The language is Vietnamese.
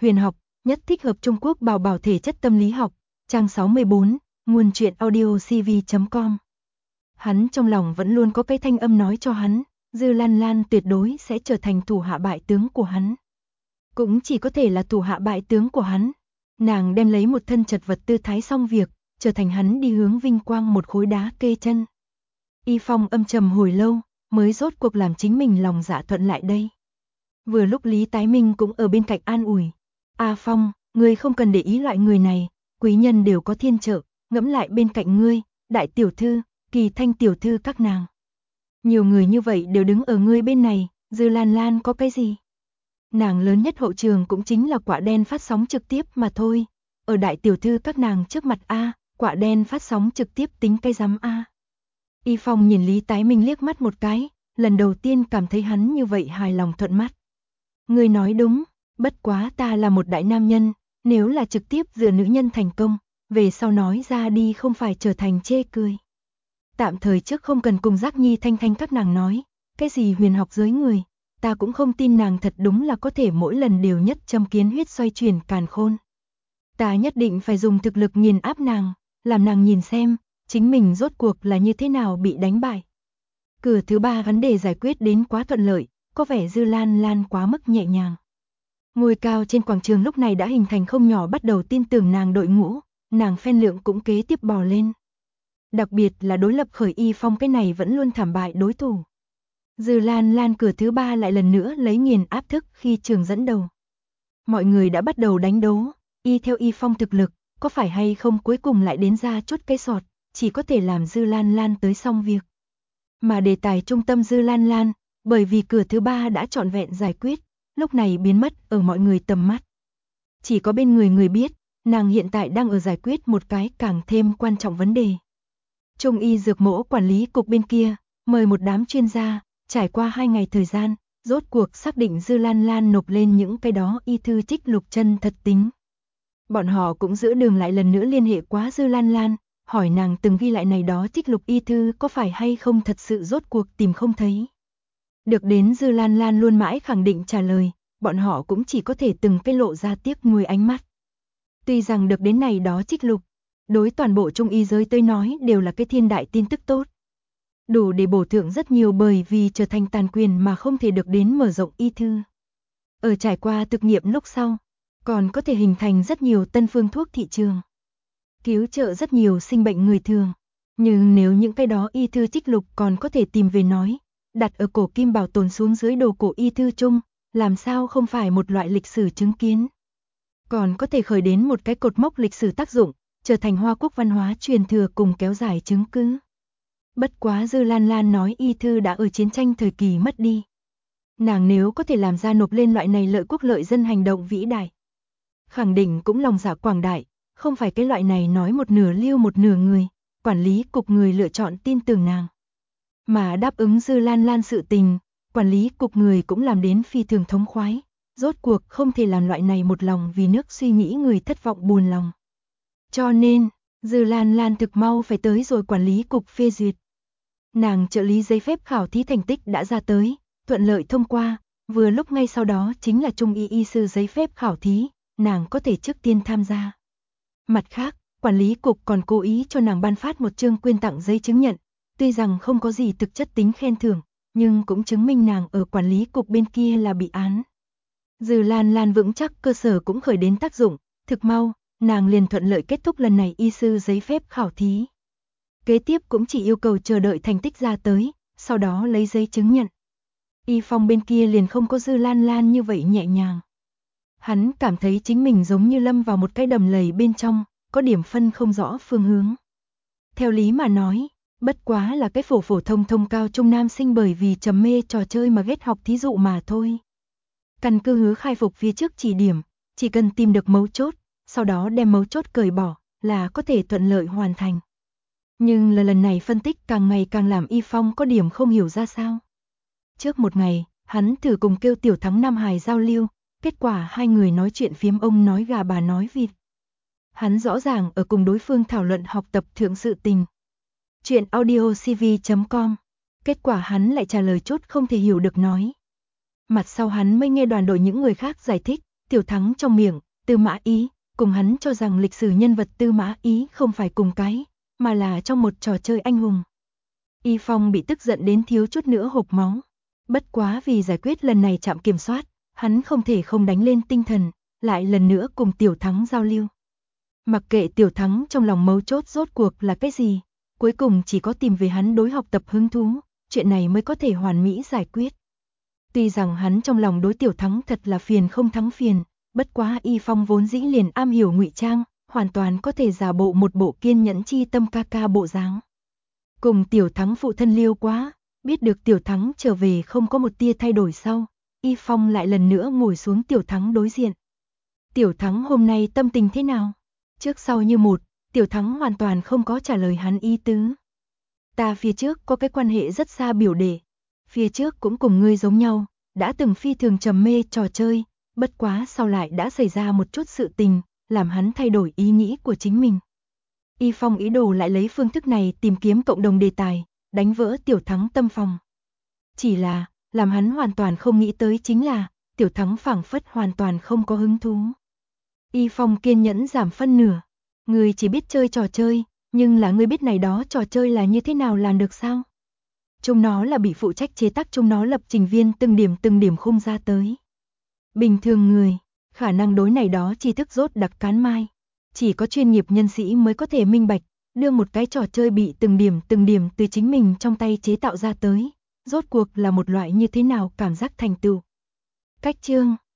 Huyền học, nhất thích hợp Trung Quốc bảo bảo thể chất tâm lý học, trang 64, nguồn truyện audio cv.com. Hắn trong lòng vẫn luôn có cái thanh âm nói cho hắn, Dư Lan Lan tuyệt đối sẽ trở thành thủ hạ bại tướng của hắn. Cũng chỉ có thể là thủ hạ bại tướng của hắn. Nàng đem lấy một thân chật vật tư thái xong việc, trở thành hắn đi hướng vinh quang một khối đá kê chân. Y Phong âm trầm hồi lâu, mới rốt cuộc làm chính mình lòng dạ thuận lại đây. Vừa lúc Lý Tái Minh cũng ở bên cạnh an ủi. A Phong, ngươi không cần để ý loại người này, quý nhân đều có thiên trợ, ngẫm lại bên cạnh ngươi, đại tiểu thư, Kỳ Thanh tiểu thư các nàng. Nhiều người như vậy đều đứng ở ngươi bên này, Dư Lan Lan có cái gì? Nàng lớn nhất hậu trường cũng chính là quả đen phát sóng trực tiếp mà thôi. Ở đại tiểu thư các nàng trước mặt A, quả đen phát sóng trực tiếp tính cái rắm A. Y Phong nhìn Lý Tái Minh liếc mắt một cái, lần đầu tiên cảm thấy hắn như vậy hài lòng thuận mắt. Ngươi nói đúng, bất quá ta là một đại nam nhân, nếu là trực tiếp dựa nữ nhân thành công, về sau nói ra đi không phải trở thành chê cười. Tạm thời trước không cần cùng Giác Nhi Thanh Thanh các nàng nói, cái gì huyền học giới người, ta cũng không tin nàng thật đúng là có thể mỗi lần đều nhất châm kiến huyết xoay chuyển càn khôn. Ta nhất định phải dùng thực lực nghiền áp nàng, làm nàng nhìn xem, chính mình rốt cuộc là như thế nào bị đánh bại. Cửa thứ ba vấn đề giải quyết đến quá thuận lợi, có vẻ Dư Lan Lan quá mức nhẹ nhàng. Ngôi cao trên quảng trường lúc này đã hình thành không nhỏ bắt đầu tin tưởng nàng đội ngũ, nàng phen lượng cũng kế tiếp bò lên. Đặc biệt là đối lập khởi Y Phong cái này vẫn luôn thảm bại đối thủ. Dư Lan Lan cửa thứ ba lại lần nữa lấy nghiền áp thức khi trường dẫn đầu. Mọi người đã bắt đầu đánh đấu, y theo Y Phong thực lực, có phải hay không cuối cùng lại đến ra chút cái sọt, chỉ có thể làm Dư Lan Lan tới xong việc. Mà đề tài trung tâm Dư Lan Lan, bởi vì cửa thứ ba đã trọn vẹn giải quyết, lúc này biến mất ở mọi người tầm mắt. Chỉ có bên người biết, nàng hiện tại đang ở giải quyết một cái càng thêm quan trọng vấn đề. Trung y dược mỗ quản lý cục bên kia, mời một đám chuyên gia, trải qua 2 ngày thời gian, rốt cuộc xác định Dư Lan Lan nộp lên những cái đó y thư trích lục chân thật tính. Bọn họ cũng giữa đường lại lần nữa liên hệ quá Dư Lan Lan, hỏi nàng từng ghi lại này đó trích lục y thư có phải hay không thật sự rốt cuộc tìm không thấy. Được đến Dư Lan Lan luôn mãi khẳng định trả lời, bọn họ cũng chỉ có thể từng cái lộ ra tiếc nuối ánh mắt. Tuy rằng được đến này đó trích lục, đối toàn bộ trung y giới tới nói đều là cái thiên đại tin tức tốt. Đủ để bổ thưởng rất nhiều bởi vì trở thành tàn quyền mà không thể được đến mở rộng y thư. Ở trải qua thực nghiệm lúc sau, còn có thể hình thành rất nhiều tân phương thuốc thị trường. Cứu trợ rất nhiều sinh bệnh người thường. Nhưng nếu những cái đó y thư trích lục còn có thể tìm về nói, đặt ở cổ kim bảo tồn xuống dưới đồ cổ y thư chung, làm sao không phải một loại lịch sử chứng kiến. Còn có thể khởi đến một cái cột mốc lịch sử tác dụng, trở thành Hoa Quốc văn hóa truyền thừa cùng kéo dài chứng cứ. Bất quá Dư Lan Lan nói y thư đã ở chiến tranh thời kỳ mất đi. Nàng nếu có thể làm ra nộp lên loại này lợi quốc lợi dân hành động vĩ đại. Khẳng định cũng lòng dạ quảng đại, không phải cái loại này nói một nửa lưu một nửa người, quản lý cục người lựa chọn tin tưởng nàng. Mà đáp ứng Dư Lan Lan sự tình, quản lý cục người cũng làm đến phi thường thống khoái, rốt cuộc không thể làm loại này một lòng vì nước suy nghĩ người thất vọng buồn lòng. Cho nên, Dư Lan Lan thực mau phải tới rồi quản lý cục phê duyệt. Nàng trợ lý giấy phép khảo thí thành tích đã ra tới, thuận lợi thông qua, vừa lúc ngay sau đó chính là trung y sư giấy phép khảo thí, nàng có thể trước tiên tham gia. Mặt khác, quản lý cục còn cố ý cho nàng ban phát một chương quyên tặng giấy chứng nhận, tuy rằng không có gì thực chất tính khen thưởng, nhưng cũng chứng minh nàng ở quản lý cục bên kia là bị án. Dư Lan Lan vững chắc cơ sở cũng khởi đến tác dụng, thực mau, nàng liền thuận lợi kết thúc lần này y sư giấy phép khảo thí. Kế tiếp cũng chỉ yêu cầu chờ đợi thành tích ra tới, sau đó lấy giấy chứng nhận. Y Phong bên kia liền không có Dư Lan Lan như vậy nhẹ nhàng. Hắn cảm thấy chính mình giống như lâm vào một cái đầm lầy bên trong, có điểm phân không rõ phương hướng. Theo lý mà nói, bất quá là cái phổ phổ thông thông cao trung nam sinh bởi vì trầm mê trò chơi mà ghét học thí dụ mà thôi. Căn cứ hứa khai phục phía trước chỉ điểm, chỉ cần tìm được mấu chốt, sau đó đem mấu chốt cởi bỏ, là có thể thuận lợi hoàn thành. Nhưng lần này phân tích càng ngày càng làm Y Phong có điểm không hiểu ra sao. Trước một ngày, hắn thử cùng kêu Tiểu Thắng Nam Hải giao lưu, kết quả hai người nói chuyện phiếm ông nói gà bà nói vịt. Hắn rõ ràng ở cùng đối phương thảo luận học tập thượng sự tình. Chuyện audio cv.com. Kết quả hắn lại trả lời chút không thể hiểu được nói. Mặt sau hắn mới nghe đoàn đội những người khác giải thích, Tiểu Thắng trong miệng, Tư Mã Ý, cùng hắn cho rằng lịch sử nhân vật Tư Mã Ý không phải cùng cái, mà là trong một trò chơi anh hùng. Y Phong bị tức giận đến thiếu chút nữa hộc máu. Bất quá vì giải quyết lần này trạm kiểm soát, hắn không thể không đánh lên tinh thần, lại lần nữa cùng Tiểu Thắng giao lưu. Mặc kệ Tiểu Thắng trong lòng mấu chốt rốt cuộc là cái gì, cuối cùng chỉ có tìm về hắn đối học tập hứng thú, chuyện này mới có thể hoàn mỹ giải quyết. Tuy rằng hắn trong lòng đối Tiểu Thắng thật là phiền không thắng phiền, bất quá Y Phong vốn dĩ liền am hiểu ngụy trang, hoàn toàn có thể giả bộ một bộ kiên nhẫn chi tâm ca ca bộ dáng. Cùng Tiểu Thắng phụ thân liêu quá, biết được Tiểu Thắng trở về không có một tia thay đổi sau, Y Phong lại lần nữa ngồi xuống Tiểu Thắng đối diện. Tiểu Thắng hôm nay tâm tình thế nào? Trước sau như một, Tiểu Thắng hoàn toàn không có trả lời hắn ý tứ. Ta phía trước có cái quan hệ rất xa biểu đệ, phía trước cũng cùng ngươi giống nhau, đã từng phi thường trầm mê trò chơi, bất quá sau lại đã xảy ra một chút sự tình, làm hắn thay đổi ý nghĩ của chính mình. Y Phong ý đồ lại lấy phương thức này tìm kiếm cộng đồng đề tài, đánh vỡ Tiểu Thắng tâm phòng. Chỉ là, làm hắn hoàn toàn không nghĩ tới chính là, Tiểu Thắng phảng phất hoàn toàn không có hứng thú. Y Phong kiên nhẫn giảm phân nửa, ngươi chỉ biết chơi trò chơi, nhưng là ngươi biết này đó trò chơi là như thế nào làm được sao? Chúng nó là bị phụ trách chế tác chúng nó lập trình viên từng điểm khung ra tới. Bình thường người, khả năng đối này đó tri thức rốt đặc cán mai. Chỉ có chuyên nghiệp nhân sĩ mới có thể minh bạch, đưa một cái trò chơi bị từng điểm từ chính mình trong tay chế tạo ra tới, rốt cuộc là một loại như thế nào cảm giác thành tựu. Cách chương